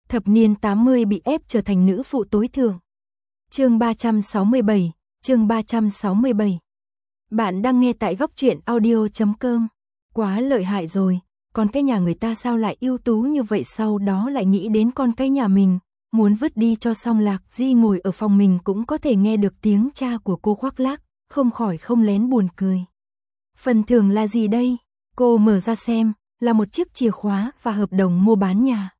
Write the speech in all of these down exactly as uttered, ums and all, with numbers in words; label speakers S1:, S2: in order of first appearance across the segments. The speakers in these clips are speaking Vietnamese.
S1: Thập niên tám mươi bị ép trở thành nữ phụ tối thượng. Chương ba trăm sáu mươi bảy, chương ba trăm sáu mươi bảy. Bạn đang nghe tại góc truyện audio chấm com. Quá lợi hại rồi, con cái nhà người ta sao lại ưu tú như vậy, sau đó lại nghĩ đến con cái nhà mình, muốn vứt đi cho xong. Lạc Di ngồi ở phòng mình cũng có thể nghe được tiếng cha của cô khoác lác, không khỏi không lén buồn cười. Phần thưởng là gì đây? Cô mở ra xem, là một chiếc chìa khóa và hợp đồng mua bán nhà.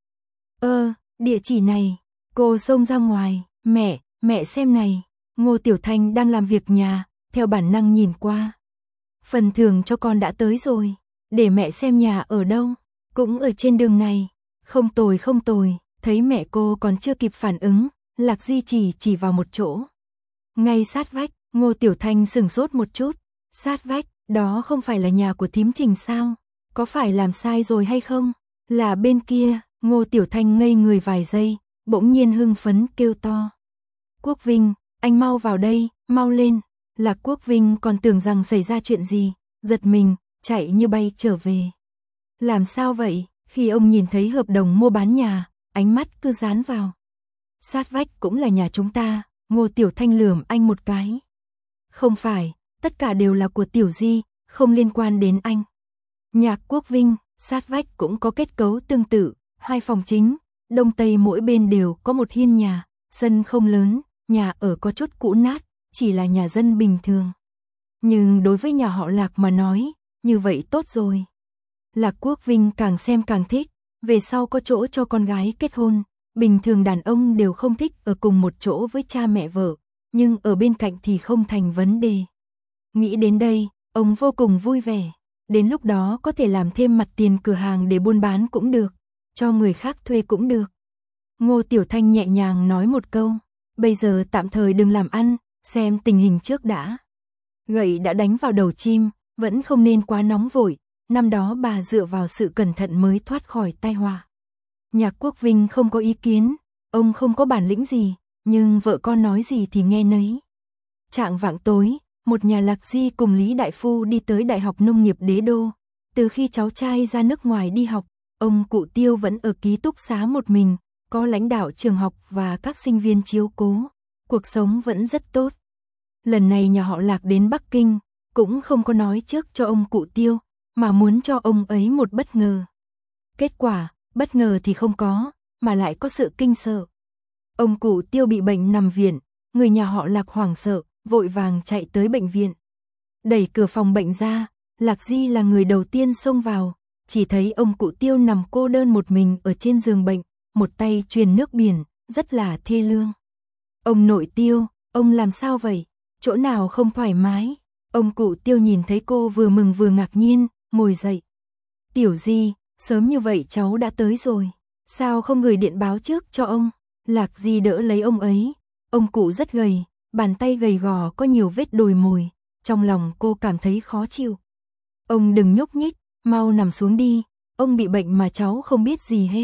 S1: Ơ, địa chỉ này. Cô xông ra ngoài, mẹ, mẹ xem này. Ngô Tiểu Thanh đang làm việc nhà, theo bản năng nhìn qua. Phần thưởng cho con đã tới rồi, để mẹ xem nhà ở đâu. Cũng ở trên đường này. Không tồi không tồi, thấy mẹ cô còn chưa kịp phản ứng, Lạc Di chỉ chỉ vào một chỗ. Ngay sát vách. Ngô Tiểu Thanh sửng sốt một chút. Sát vách, đó không phải là nhà của thím Trình sao? Có phải làm sai rồi hay không? Là bên kia. Ngô Tiểu Thanh ngây người vài giây, bỗng nhiên hưng phấn kêu to. Quốc Vinh, anh mau vào đây, mau lên. Lạc Quốc Vinh còn tưởng rằng xảy ra chuyện gì, giật mình, chạy như bay trở về. Làm sao vậy? Khi ông nhìn thấy hợp đồng mua bán nhà, ánh mắt cứ dán vào. Sát vách cũng là nhà chúng ta. Ngô Tiểu Thanh lườm anh một cái. Không phải, tất cả đều là của Tiểu Di, không liên quan đến anh. Nhạc Quốc Vinh, sát vách cũng có kết cấu tương tự, hai phòng chính, đông tây mỗi bên đều có một hiên nhà, sân không lớn, nhà ở có chút cũ nát, chỉ là nhà dân bình thường. Nhưng đối với nhà họ Lạc mà nói, như vậy tốt rồi. Lạc Quốc Vinh càng xem càng thích, về sau có chỗ cho con gái kết hôn, bình thường đàn ông đều không thích ở cùng một chỗ với cha mẹ vợ, nhưng ở bên cạnh thì không thành vấn đề. Nghĩ đến đây, ông vô cùng vui vẻ, đến lúc đó có thể làm thêm mặt tiền cửa hàng để buôn bán cũng được, cho người khác thuê cũng được. Ngô Tiểu Thanh nhẹ nhàng nói một câu, bây giờ tạm thời đừng làm ăn, xem tình hình trước đã. Gậy đã đánh vào đầu chim, vẫn không nên quá nóng vội, năm đó bà dựa vào sự cẩn thận mới thoát khỏi tai họa. Nhạc Quốc Vinh không có ý kiến, ông không có bản lĩnh gì, nhưng vợ con nói gì thì nghe nấy. Trạng vạng tối, một nhà Lạc Di cùng Lý Đại Phu đi tới Đại học Nông nghiệp Đế Đô. Từ khi cháu trai ra nước ngoài đi học, ông cụ Tiêu vẫn ở ký túc xá một mình, có lãnh đạo trường học và các sinh viên chiếu cố, cuộc sống vẫn rất tốt. Lần này nhà họ Lạc đến Bắc Kinh, cũng không có nói trước cho ông cụ Tiêu, mà muốn cho ông ấy một bất ngờ. Kết quả, bất ngờ thì không có, mà lại có sự kinh sợ. Ông cụ Tiêu bị bệnh nằm viện, người nhà họ Lạc hoảng sợ, vội vàng chạy tới bệnh viện. Đẩy cửa phòng bệnh ra, Lạc Di là người đầu tiên xông vào, chỉ thấy ông cụ Tiêu nằm cô đơn một mình ở trên giường bệnh, một tay truyền nước biển, rất là thê lương. Ông nội Tiêu, ông làm sao vậy? Chỗ nào không thoải mái? Ông cụ Tiêu nhìn thấy cô vừa mừng vừa ngạc nhiên, ngồi dậy. Tiểu Di, sớm như vậy cháu đã tới rồi, sao không gửi điện báo trước cho ông? Lạc Di đỡ lấy ông ấy, ông cụ rất gầy, bàn tay gầy gò có nhiều vết đồi mồi, trong lòng cô cảm thấy khó chịu. Ông đừng nhúc nhích, mau nằm xuống đi, ông bị bệnh mà cháu không biết gì hết.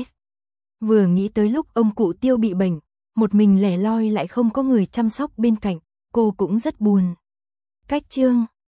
S1: Vừa nghĩ tới lúc ông cụ Tiêu bị bệnh, một mình lẻ loi lại không có người chăm sóc bên cạnh, cô cũng rất buồn. Cách chương